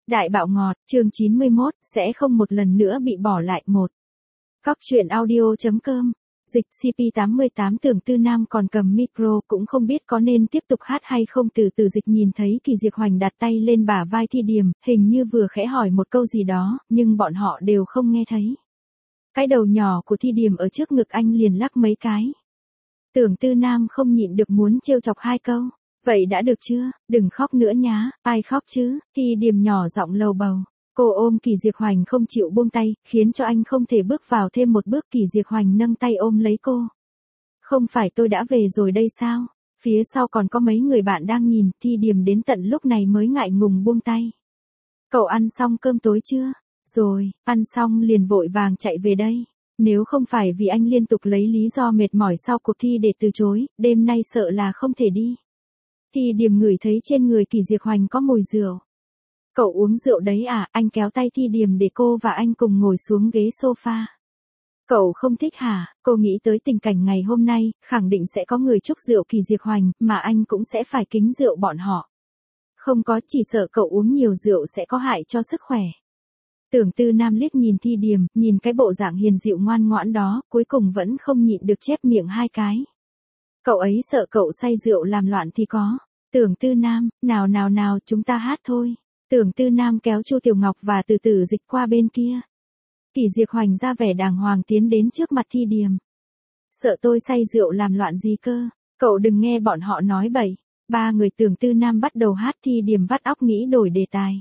Đại bạo ngọt, chương 91, sẽ không một lần nữa bị bỏ lại một. Góc truyện audio.com. Dịch CP88 tưởng Tư Nam còn cầm micro cũng không biết có nên tiếp tục hát hay không. Từ từ Dịch nhìn thấy Kỳ Diệp Hoành đặt tay lên bả vai Thi Điềm, hình như vừa khẽ hỏi một câu gì đó, nhưng bọn họ đều không nghe thấy. Cái đầu nhỏ của Thi Điềm ở trước ngực anh liền lắc mấy cái. Tưởng Tư Nam không nhịn được muốn trêu chọc hai câu. Vậy đã được chưa, đừng khóc nữa nhá, ai khóc chứ, Thi Điềm nhỏ giọng lầu bầu. Cô ôm Kỳ Diệp Hoành không chịu buông tay, khiến cho anh không thể bước vào thêm một bước. Kỳ Diệp Hoành nâng tay ôm lấy cô. Không phải tôi đã về rồi đây sao? Phía sau còn có mấy người bạn đang nhìn. Thi Điềm đến tận lúc này mới ngại ngùng buông tay. Cậu ăn xong cơm tối chưa? Rồi, ăn xong liền vội vàng chạy về đây. Nếu không phải vì anh liên tục lấy lý do mệt mỏi sau cuộc thi để từ chối, đêm nay sợ là không thể đi. Thi Điềm ngửi thấy trên người Kỳ Diệp Hoành có mùi rượu. Cậu uống rượu đấy à? Anh kéo tay Thi Điềm để cô và anh cùng ngồi xuống ghế sofa. Cậu không thích hả? Cô nghĩ tới tình cảnh ngày hôm nay, khẳng định sẽ có người chúc rượu Kỳ Diệp Hoành, mà anh cũng sẽ phải kính rượu bọn họ. Không có, chỉ sợ cậu uống nhiều rượu sẽ có hại cho sức khỏe. Tưởng Tư Nam liếc nhìn Thi Điềm, nhìn cái bộ dạng hiền dịu ngoan ngoãn đó, cuối cùng vẫn không nhịn được chép miệng hai cái. Cậu ấy sợ cậu say rượu làm loạn thì có. Tưởng Tư Nam, nào, chúng ta hát thôi. Tưởng Tư Nam kéo Chu Tiểu Ngọc và từ từ Dịch qua bên kia. Kỳ Diệp Hoành ra vẻ đàng hoàng tiến đến trước mặt Thi Điềm. Sợ tôi say rượu làm loạn gì cơ? Cậu đừng nghe bọn họ nói bậy. Ba người Tưởng Tư Nam bắt đầu hát. Thi Điềm vắt óc nghĩ đổi đề tài.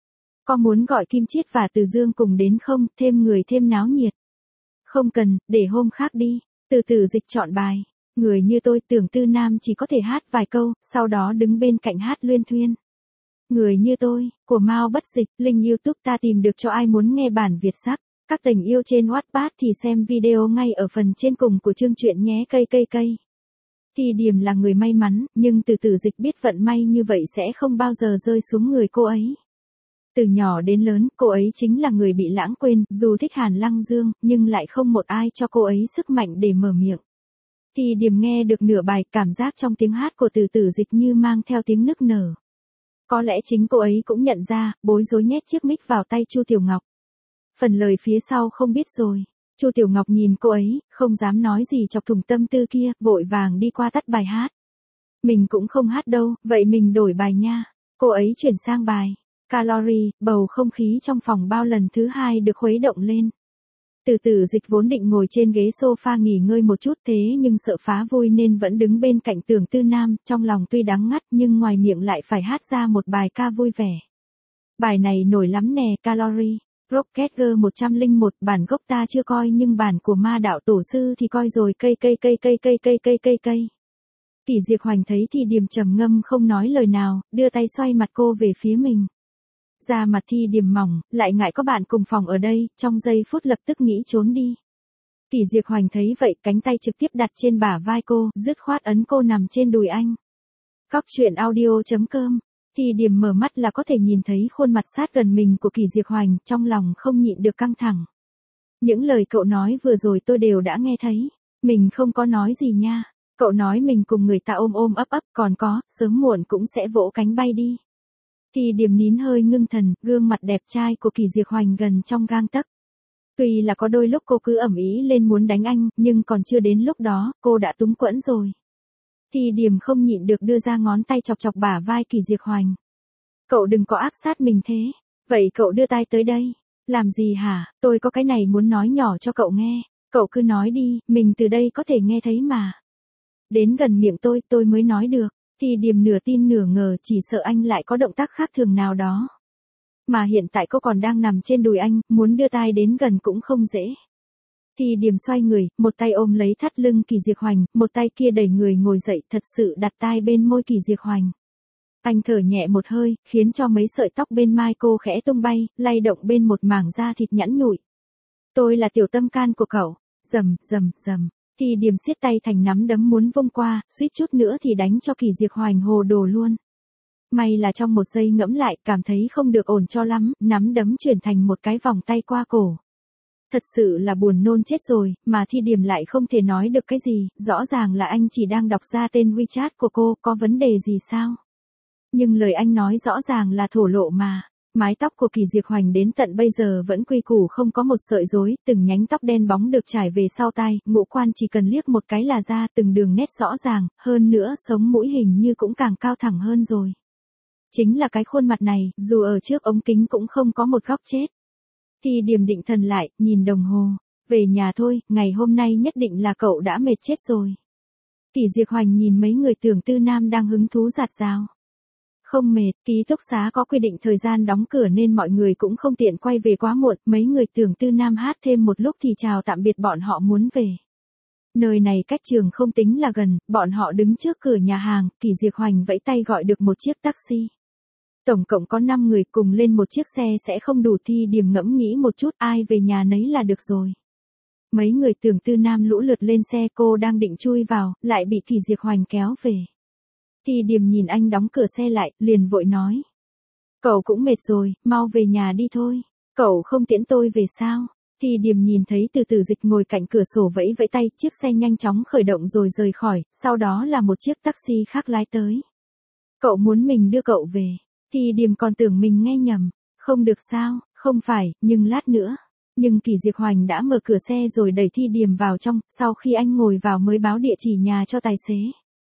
Có muốn gọi Kim Chiết và Từ Dương cùng đến không? Thêm người thêm náo nhiệt. Không cần, để hôm khác đi. Từ từ Dịch chọn bài. Người như tôi. Tưởng Tư Nam chỉ có thể hát vài câu, sau đó đứng bên cạnh hát luyên thuyên. Người như tôi, của Mao Bất Dịch, link YouTube ta tìm được cho ai muốn nghe bản Việt sắc. Các tình yêu trên Wattpad thì xem video ngay ở phần trên cùng của chương truyện nhé. Cây. Thi Điềm là người may mắn, nhưng từ từ Dịch biết vận may như vậy sẽ không bao giờ rơi xuống người cô ấy. Từ nhỏ đến lớn, cô ấy chính là người bị lãng quên, dù thích Hàn Lăng Dương, nhưng lại không một ai cho cô ấy sức mạnh để mở miệng. Thi Điềm nghe được nửa bài, cảm giác trong tiếng hát của từ từ Dịch như mang theo tiếng nức nở. Có lẽ chính cô ấy cũng nhận ra, bối rối nhét chiếc mic vào tay Chu Tiểu Ngọc. Phần lời phía sau không biết rồi. Chu Tiểu Ngọc nhìn cô ấy, không dám nói gì chọc thủng tâm tư kia, vội vàng đi qua tắt bài hát. Mình cũng không hát đâu, vậy mình đổi bài nha. Cô ấy chuyển sang bài Calorie, bầu không khí trong phòng bao lần thứ hai được khuấy động lên. Từ từ Dịch vốn định ngồi trên ghế sofa nghỉ ngơi một chút, thế nhưng sợ phá vui nên vẫn đứng bên cạnh Tưởng Tư Nam, trong lòng tuy đắng ngắt nhưng ngoài miệng lại phải hát ra một bài ca vui vẻ. Bài này nổi lắm nè, Calorie, Rocket Girl 101, bản gốc ta chưa coi nhưng bản của Ma Đạo Tổ Sư thì coi rồi. Cây. Kỳ Diệp Hoành thấy Thi Điềm trầm ngâm không nói lời nào, đưa tay xoay mặt cô về phía mình. Da mặt Thi Điềm mỏng, lại ngại có bạn cùng phòng ở đây, trong giây phút lập tức nghĩ trốn đi. Kỳ Diệp Hoành thấy vậy, cánh tay trực tiếp đặt trên bả vai cô, dứt khoát ấn cô nằm trên đùi anh. Góc truyện audio.com. Thi Điềm mở mắt là có thể nhìn thấy khuôn mặt sát gần mình của Kỳ Diệp Hoành, trong lòng không nhịn được căng thẳng. Những lời cậu nói vừa rồi tôi đều đã nghe thấy. Mình không có nói gì nha. Cậu nói mình cùng người ta ôm ấp, còn có, sớm muộn cũng sẽ vỗ cánh bay đi. Thi Điềm nín hơi ngưng thần, gương mặt đẹp trai của Kỳ Diệp Hoành gần trong gang tấc. Tuy là có đôi lúc cô cứ ầm ĩ lên muốn đánh anh, nhưng còn chưa đến lúc đó, cô đã túng quẫn rồi. Thi Điềm không nhịn được đưa ra ngón tay chọc bả vai Kỳ Diệp Hoành. Cậu đừng có áp sát mình thế. Vậy cậu đưa tay tới đây. Làm gì hả? Tôi có cái này muốn nói nhỏ cho cậu nghe. Cậu cứ nói đi, mình từ đây có thể nghe thấy mà. Đến gần miệng tôi mới nói được. Thi Điềm nửa tin nửa ngờ, chỉ sợ anh lại có động tác khác thường nào đó. Mà hiện tại cô còn đang nằm trên đùi anh, muốn đưa tay đến gần cũng không dễ. Thi Điềm xoay người, một tay ôm lấy thắt lưng Kỳ Diệp Hoành, một tay kia đẩy người ngồi dậy, thật sự đặt tai bên môi Kỳ Diệp Hoành. Anh thở nhẹ một hơi, khiến cho mấy sợi tóc bên mai cô khẽ tung bay, lay động bên một mảng da thịt nhẵn nhụi. Tôi là tiểu tâm can của cậu. Rầm. Thi Điềm siết tay thành nắm đấm muốn vung qua, suýt chút nữa thì đánh cho Kỳ Diệp Hoành hồ đồ luôn. May là trong một giây ngẫm lại, cảm thấy không được ổn cho lắm, nắm đấm chuyển thành một cái vòng tay qua cổ. Thật sự là buồn nôn chết rồi, mà Thi Điềm lại không thể nói được cái gì, rõ ràng là anh chỉ đang đọc ra tên WeChat của cô, có vấn đề gì sao? Nhưng lời anh nói rõ ràng là thổ lộ mà. Mái tóc của Kỳ Diệp Hoành đến tận bây giờ vẫn quy củ không có một sợi rối, từng nhánh tóc đen bóng được trải về sau tai, ngũ quan chỉ cần liếc một cái là ra, từng đường nét rõ ràng, hơn nữa sống mũi hình như cũng càng cao thẳng hơn rồi. Chính là cái khuôn mặt này, dù ở trước ống kính cũng không có một góc chết. Thì Điềm định thần lại, nhìn đồng hồ. Về nhà thôi, ngày hôm nay nhất định là cậu đã mệt chết rồi. Kỳ Diệp Hoành nhìn mấy người Tưởng Tư Nam đang hứng thú rạt rào. Không mệt, ký túc xá có quy định thời gian đóng cửa nên mọi người cũng không tiện quay về quá muộn, mấy người Tưởng Tư Nam hát thêm một lúc thì chào tạm biệt bọn họ muốn về. Nơi này cách trường không tính là gần, bọn họ đứng trước cửa nhà hàng, Kỳ Diệp Hoành vẫy tay gọi được một chiếc taxi. Tổng cộng có 5 người cùng lên một chiếc xe sẽ không đủ. Thi Điềm ngẫm nghĩ một chút, ai về nhà nấy là được rồi. Mấy người Tưởng Tư Nam lũ lượt lên xe, cô đang định chui vào, lại bị Kỳ Diệp Hoành kéo về. Thi Điềm nhìn anh đóng cửa xe lại, liền vội nói. Cậu cũng mệt rồi, mau về nhà đi thôi. Cậu không tiễn tôi về sao? Thi Điềm nhìn thấy Từ Từ Dịch ngồi cạnh cửa sổ vẫy vẫy tay, chiếc xe nhanh chóng khởi động rồi rời khỏi, sau đó là một chiếc taxi khác lái tới. Cậu muốn mình đưa cậu về. Thi Điềm còn tưởng mình nghe nhầm. Không được sao, không phải, nhưng lát nữa. Nhưng Kỳ Diệp Hoành đã mở cửa xe rồi đẩy Thi Điềm vào trong, sau khi anh ngồi vào mới báo địa chỉ nhà cho tài xế.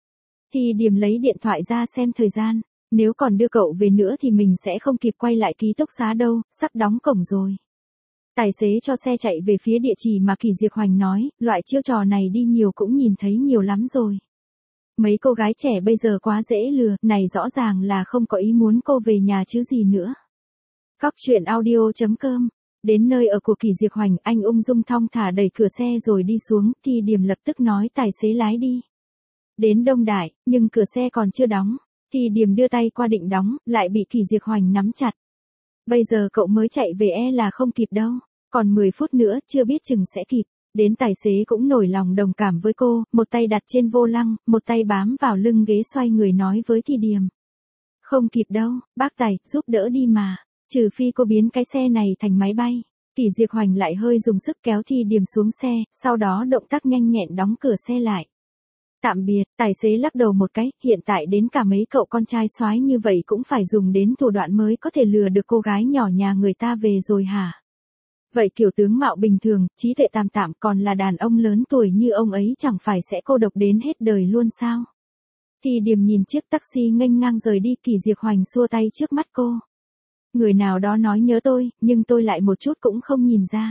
Thi Điềm lấy điện thoại ra xem thời gian, nếu còn đưa cậu về nữa thì mình sẽ không kịp quay lại ký túc xá đâu, sắp đóng cổng rồi. Tài xế cho xe chạy về phía địa chỉ mà Kỳ Diệp Hoành nói, loại chiêu trò này đi nhiều cũng nhìn thấy nhiều lắm rồi. Mấy cô gái trẻ bây giờ quá dễ lừa, này rõ ràng là không có ý muốn cô về nhà chứ gì nữa. Cóc truyện audio.com. Đến nơi ở của Kỳ Diệp Hoành, anh ung dung thong thả đẩy cửa xe rồi đi xuống, Thi Điềm lập tức nói tài xế lái đi. Đến Đông Đại, nhưng cửa xe còn chưa đóng. Thi Điềm đưa tay qua định đóng, lại bị Kỳ Diệp Hoành nắm chặt. Bây giờ cậu mới chạy về là không kịp đâu, còn 10 phút nữa chưa biết chừng sẽ kịp. Đến tài xế cũng nổi lòng đồng cảm với cô, một tay đặt trên vô lăng, một tay bám vào lưng ghế xoay người nói với Thi Điềm. Không kịp đâu, bác tài, giúp đỡ đi mà, trừ phi cô biến cái xe này thành máy bay. Kỳ Diệp Hoành lại hơi dùng sức kéo Thi Điềm xuống xe, sau đó động tác nhanh nhẹn đóng cửa xe lại. Tạm biệt, tài xế lắc đầu một cái, hiện tại đến cả mấy cậu con trai soái như vậy cũng phải dùng đến thủ đoạn mới có thể lừa được cô gái nhỏ nhà người ta về rồi hả? Vậy kiểu tướng mạo bình thường, trí tuệ tạm tạm còn là đàn ông lớn tuổi như ông ấy chẳng phải sẽ cô độc đến hết đời luôn sao? Thì Điềm nhìn chiếc taxi nghênh ngang rời đi, Kỳ Diệp Hoành xua tay trước mắt cô. Người nào đó nói nhớ tôi, nhưng tôi lại một chút cũng không nhìn ra.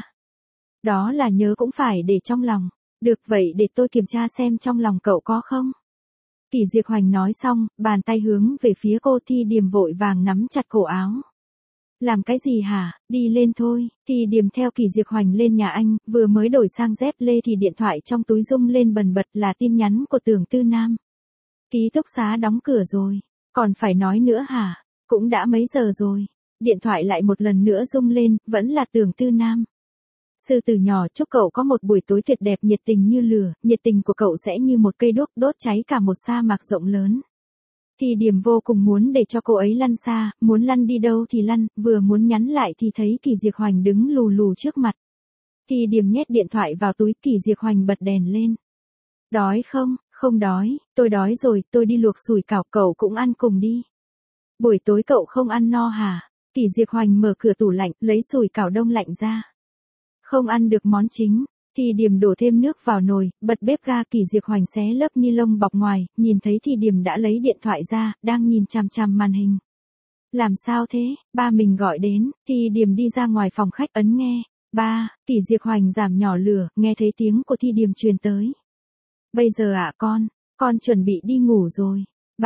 Đó là nhớ cũng phải để trong lòng. Được vậy để tôi kiểm tra xem trong lòng cậu có không? Kỳ Diệp Hoành nói xong, bàn tay hướng về phía cô. Thi Điềm vội vàng nắm chặt cổ áo. Làm cái gì hả, đi lên thôi. Thi Điềm theo Kỳ Diệp Hoành lên nhà anh, vừa mới đổi sang dép lê thì điện thoại trong túi rung lên bần bật là tin nhắn của Tưởng Tư Nam. Ký túc xá đóng cửa rồi, còn phải nói nữa hả? Cũng đã mấy giờ rồi. Điện thoại lại một lần nữa rung lên, vẫn là Tưởng Tư Nam. Sư tử nhỏ, chúc cậu có một buổi tối tuyệt đẹp, nhiệt tình như lửa, nhiệt tình của cậu sẽ như một cây đuốc đốt cháy cả một sa mạc rộng lớn. Thì Điềm vô cùng muốn để cho cô ấy lăn xa, muốn lăn đi đâu thì lăn, vừa muốn nhắn lại thì thấy Kỳ Diệp Hoành đứng lù lù trước mặt. Thì Điềm nhét điện thoại vào túi, Kỳ Diệp Hoành bật đèn lên. Đói không? Không đói, tôi đói rồi, tôi đi luộc sủi cảo, cậu cũng ăn cùng đi. Buổi tối cậu không ăn no hả? Kỳ Diệp Hoành mở cửa tủ lạnh, lấy sủi cảo đông lạnh ra. Không ăn được món chính. Thì Điềm đổ thêm nước vào nồi, bật bếp ga. Kỳ Diệp Hoành xé lớp ni lông bọc ngoài, nhìn thấy Thì Điềm đã lấy điện thoại ra, đang nhìn chằm chằm màn hình. Làm sao thế, ba mình gọi đến. Thì Điềm đi ra ngoài phòng khách ấn nghe. Ba, Kỳ Diệp Hoành giảm nhỏ lửa, nghe thấy tiếng của Thì Điềm truyền tới. Bây giờ con chuẩn bị đi ngủ rồi.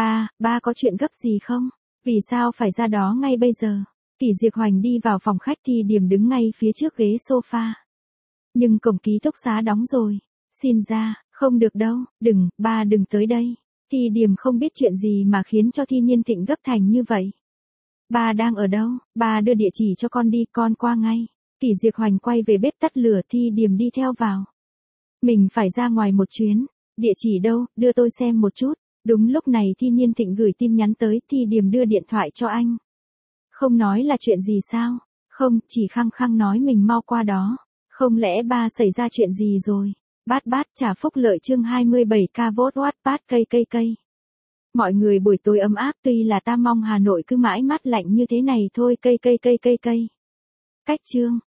Ba có chuyện gấp gì không? Vì sao phải ra đó ngay bây giờ? Kỳ Diệp Hoành đi vào phòng khách, Thì Điềm đứng ngay phía trước ghế sofa. Nhưng cổng ký túc xá đóng rồi. Xin ra, không được đâu, ba đừng tới đây. Thì Điềm không biết chuyện gì mà khiến cho Thi Nhiên Thịnh gấp thành như vậy. Ba đang ở đâu? Ba đưa địa chỉ cho con đi, con qua ngay. Kỳ Diệp Hoành quay về bếp tắt lửa, Thi Điềm đi theo vào. Mình phải ra ngoài một chuyến. Địa chỉ đâu, đưa tôi xem một chút. Đúng lúc này Thi Nhiên Thịnh gửi tin nhắn tới, Thi Điềm đưa điện thoại cho anh. Không nói là chuyện gì sao? Không, chỉ khăng khăng nói mình mau qua đó. Không lẽ ba xảy ra chuyện gì rồi? Bát trả phúc lợi chương 27k vote Wattpad cây. Mọi người buổi tối ấm áp, tuy là ta mong Hà Nội cứ mãi mát lạnh như thế này thôi. Cây. Cách chương